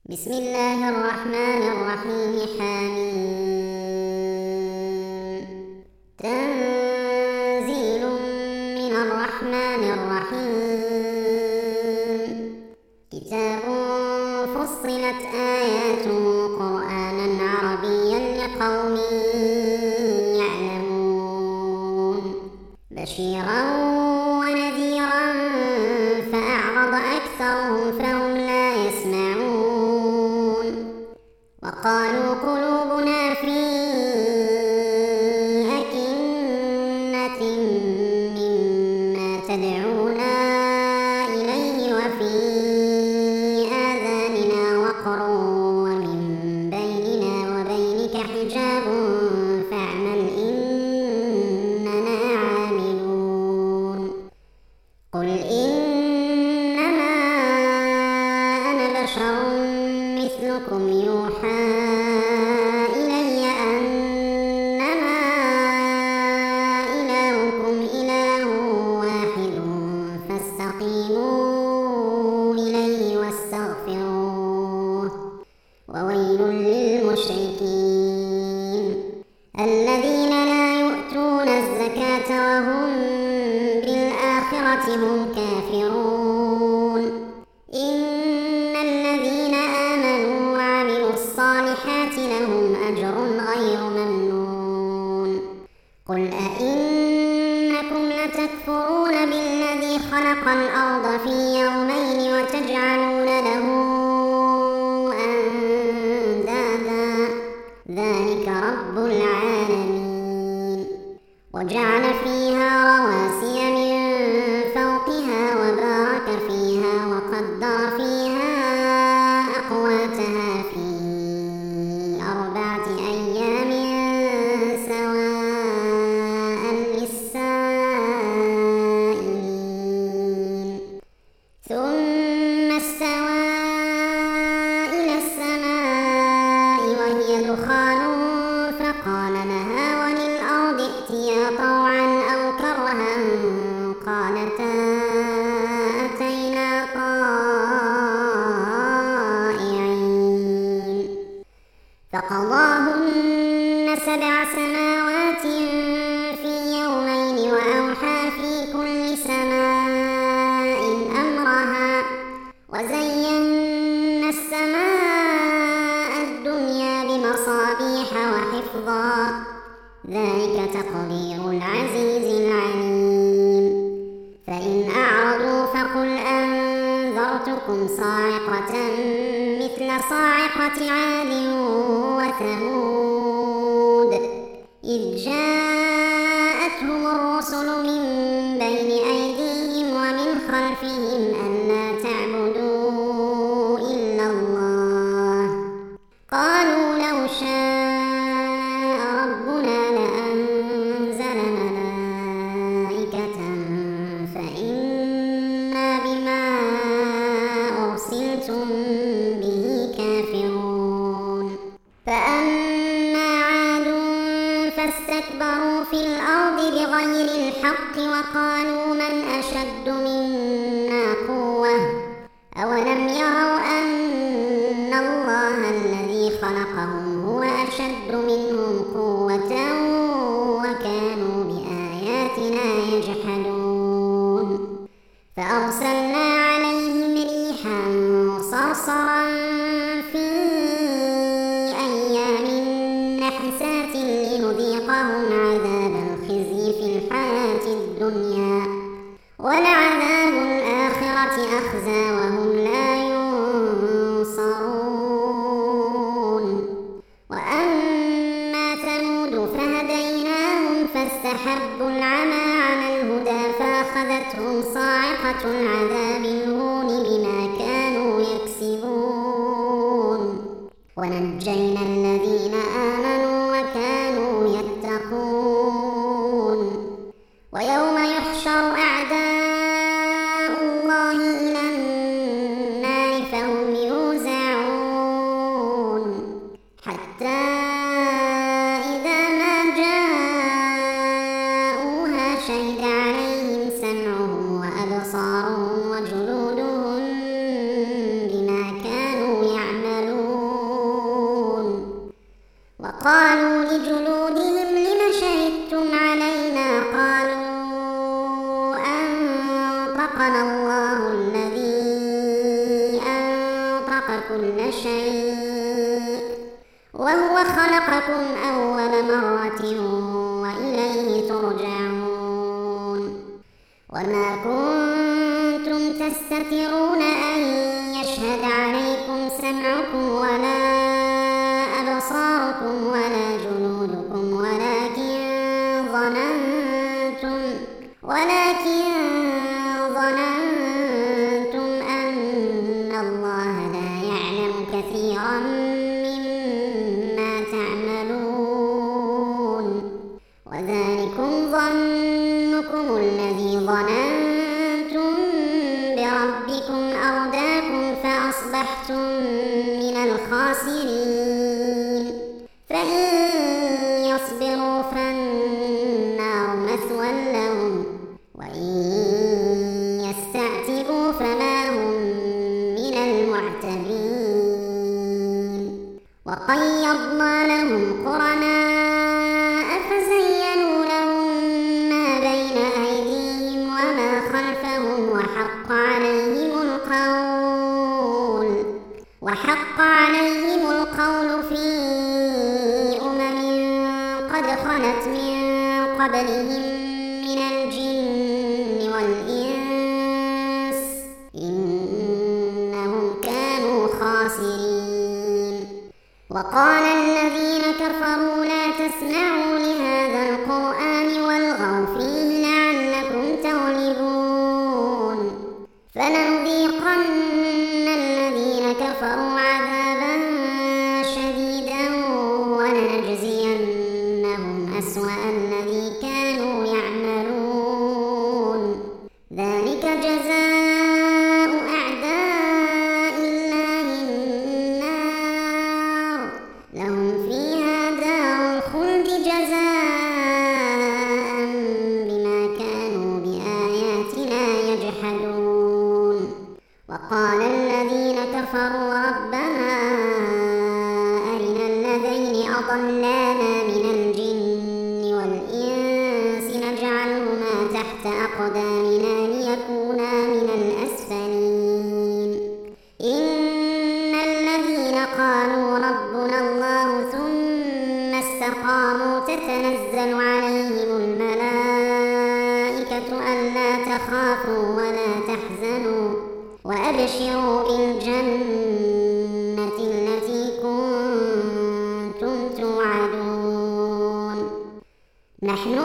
بسم الله الرحمن الرحيم. حميم. تنزيل من الرحمن الرحيم. كتاب فصلت آياته قرآنا عربيا لقوم يعلمون. بشيرا ونذيرا فأعرض أكثرهم فهم لا يسمعون. وقالوا قلوبنا في أكنة مما تدعونا إليه وفي آذاننا وقر ومن بيننا وبينك حجاب فاعمل إننا عاملون. قل إنما أنا بشر مثلكم يوحى إلي أنما إلهكم إله واحد فاستقيموا إليه واستغفروه. وويل للمشركين الذين لا يؤتون الزكاة وهم بالآخرة هم كافرون. إن الذين آمنوا وعملوا الصالحات لهم أجر غير ممنون. قل أئنكم لتكفرون بالذي خلق الأرض في يومين وتجعلون له أندادا ذلك رب العالمين. وجعل فيها رواسي من فوقها وبارك فيها وقدر فيها أقواتها في 4 أيام سواء للسائلين. ثم استوى إلى السماء وهي دخان فقال لها وللأرض ائتيا طوعا أو كرها قالتا أتينا طائعين. فقضاهن 7 سماوات في يومين وأوحى في كل سماء أمرها وزينا السماء الدنيا بمصابيح وحفظا ذلك تقدير العزيز العليم. فإن أعرضوا فقل أنذرتكم صاعقة مثل صاعقة عاد وثمود إذ جاءتهم الرسل من بين أيديهم ومن خلفهم ألا تعبدوا إلا الله قالوا لو شاء ربنا لأنزل ملائكة فإنا بما أرسلتم به كافرون. فأما عاد فاستكبروا في الأرض بغير الحق وقالوا من أشد منا قوة أولم يروا أن الله الذي خلقهم هو أشد منهم قوة وكانوا بآياتنا يجحدون. فأرسلنا عليهم ريحا صرصرا في أيام نحسات لنذيقهم عذاب الخزي في الحياة الدنيا ولعذاب الآخرة أخزى وهم لا ينصرون. وأما ثمود فهديناهم فاستحبوا العمى على الهدى فأخذتهم صاعقة العذاب الهون بما كانوا يكسبون. ونجينا الذين آمنوا وكانوا يتقون. ويوم يحشر أعداء الله إلى النار فهم يوزعون حتى إذا ما جاءوها شهد عليهم سمعهم وأبصارهم وجلودهم بما كانوا يعملون. وقالوا لجلودهم لم شهدتم علينا قالوا أنطقنا الله الذي أنطق كل شيء وهو خلقكم أول مرة وإليه ترجعون وما كنتم تستترون أن يشهد عليكم سمعكم ولا أبصاركم ولا جلودكم ولكن ظننتم أن الله لا يعلم كثيرا مما تعملون وذلكم ظنكم الذي ظننتم بربكم أرداكم فأصبحتم من الخاسرين فإن يصبروا فالنار مثوى لهم وإن يستعتبوا فما هم من المعتبين وقيضنا لهم قرناء فزينوا لهم ما بين أيديهم وما خلفهم وحق عليهم القول في أمم قد خلت من قبلهم من الجن والإنس إنهم كانوا خاسرين وقال الذين كفروا لا تسمعوا لهذا القرآن والغوا فيه لعلكم تغلبون فلنذيقن الذين كفروا عذابا شديدا ولنجزينهم أسوأ الذي كانوا يعملون ذلك جزاء أعداء الله النار لهم فيها دار الخلد جزاء بما كانوا بآياتنا يجحدون وقال الذين كفروا ربنا أرنا الذين أضلانا من الجن والإنس نجعلهما تحت أقدامنا ليكونا من الأسفلين إن الذين قالوا ربنا الله ثم استقاموا تتنزل عليهم الملائكة ألا تخافوا ولا تحزنوا وأبشروا بالجنة التي كنتم توعدون نحن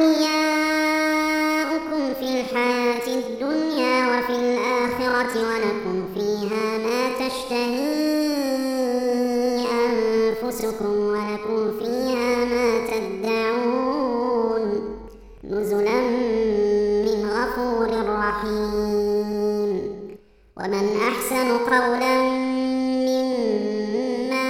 أولياؤكم في الحياة الدنيا وفي الآخرة ولكم فيها ما تشتهي أنفسكم ولكم فيها ما تدعون نزلا من غفور رحيم ومن أحسن قولا ممن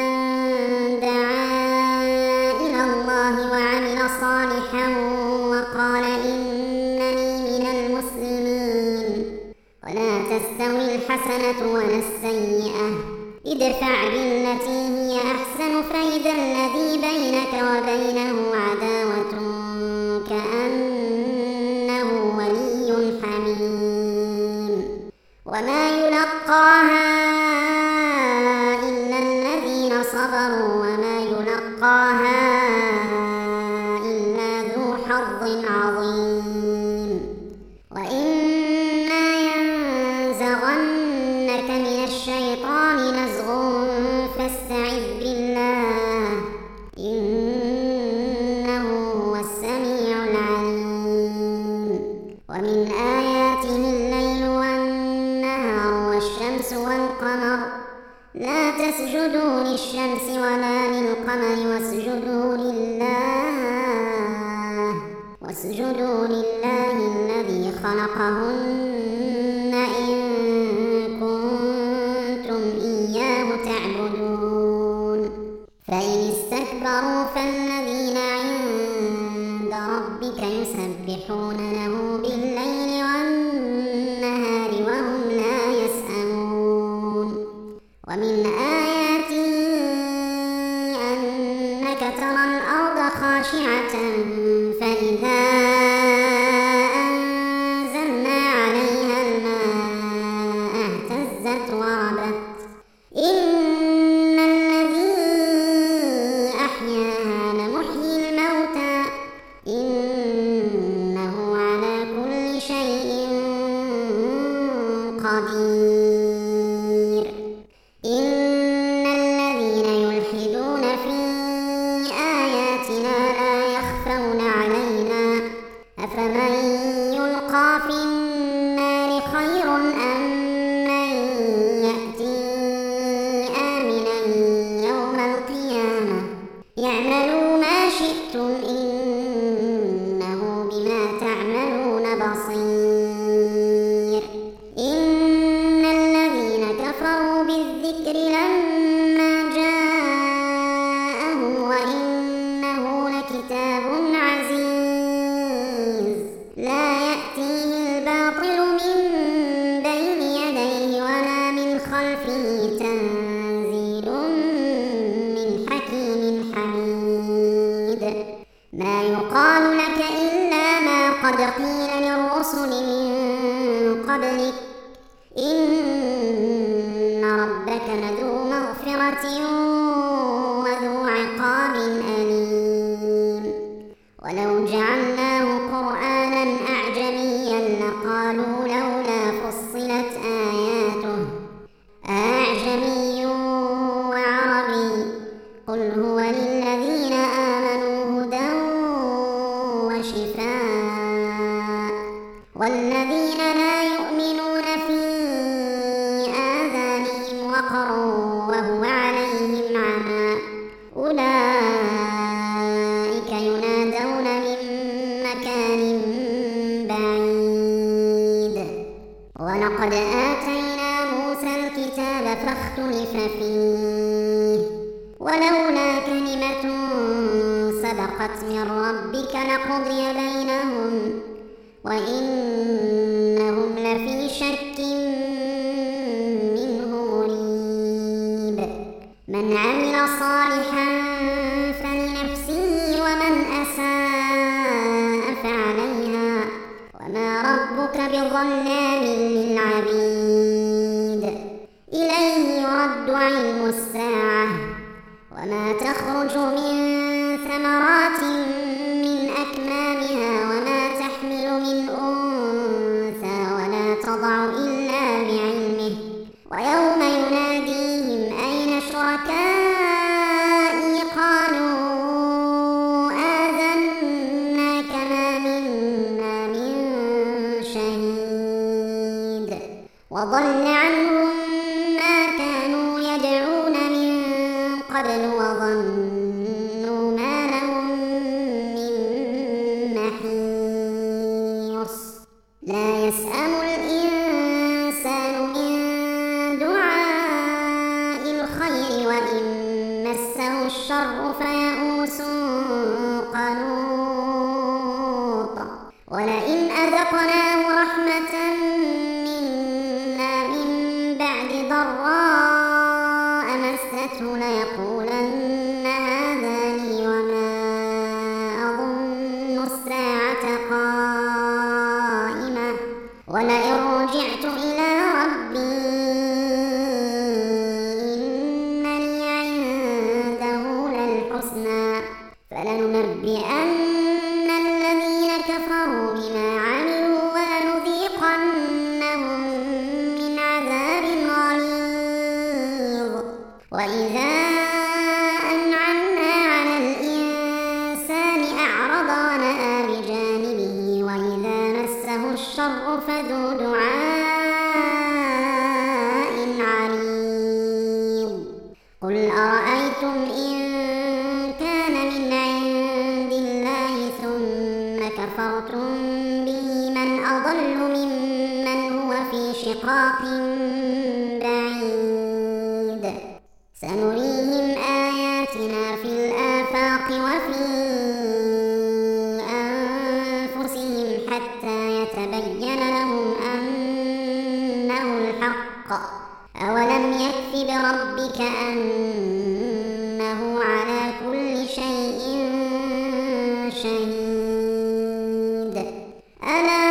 دعا إلى الله وعمل صالحا وقال إنني من المسلمين ولا تستوي الحسنة ولا السيئة ادفع بالتي هي أحسن فإذا الذي بينك وبينه عداوة كأنه ولي حميم وما يلقاها إلا الذين صبروا وما يلقاها إلا ذو حظ عظيم وإما ينزغنك من الشيطان نزغ فاستعذ بالله إنه هو السميع العليم ومن آياته الليل والنهار والشمس والقمر لا تسجدوا للشمس ولا للقمر واسجدوا لله الذي خلقهن إن كنتم إياه تعبدون فإن استكبروا فالذين عند ربك يسبحون له بالليل والنهار وهم لا يسأمون ومن آياته أنك كذلك ترى الأرض خاشعة فإذا أنزلنا عليها الماء اهتزت وربت إن الذي أحياها لمحيي الموتى إنه على كل شيء قدير إن الذين يلحدون في آياتنا لا يخفون علينا أفمن يلقى في النار خير أم من يأتي آمنا يوم القيامة يعملوا ما شئتم إنه بما تعملون بصير إن الذين كفروا بالذكر لما جاءهم وإنه لكتاب عزيز لا يأتيه الباطل من بين يديه ولا من خلفه تنزيل من حكيم حميد ما يقال لك إلا ما قد قيل للرسل من قبلك إن ربك لذو مغفرة وذو عقاب أليم ولو جعلناه قرآنا أعجميا لقالوا لولا فصلت آياته أعجمي وعربي قل هو للذين آمنوا هدى وشفاء والذين لا يؤمنون في آذانهم وقر وهو عليهم عمى أولئك ينادون من مكان بعيد ولقد آتينا موسى الكتاب فاختلف فيه ولولا كلمة سبقت من ربك لقضي بينهم وإنهم لفي شك منه مريب من عمل صالحا فلنفسه ومن أساء فعليها وما ربك بظلام للعبيد إليه يرد علم الساعة وما تخرج من ثمرات من أكمامها وما تحمل من أنثى ولا تضع إلا بعلمه ويوم يناديهم أين شركائي قالوا آذناك ما منا من شهيد وضل عنهم ما كانوا يدعون من قبل وظنوا ما لهم من محيص لا يسأم الإنسان من دعاء الخير وإن مسه الشر فيئوس قنوط ولئن أذقناه رحمة منا من بعد ضراء مسته ليقولن هذا لي وما أظن الساعة قائمة ولئن رجعت إلى ربي إن لي عنده للحسنى فلننبئن الذين كفروا بما عملوا ولنذيقنهم من عذاب غليظ وإذا أنعمنا على الإنسان أعرض ونأى بجانبه وإذا مسه الشر فذو دعاء عريض قل أرأيتم إن كان من عند الله ثم كفرتم به من أضل ممن هو في شقاق بعيد سنريهم آياتنا في الآفاق وفي أنفسهم حتى يتبين لهم أنه الحق أولم يكف بربك أنه على كل شيء ألا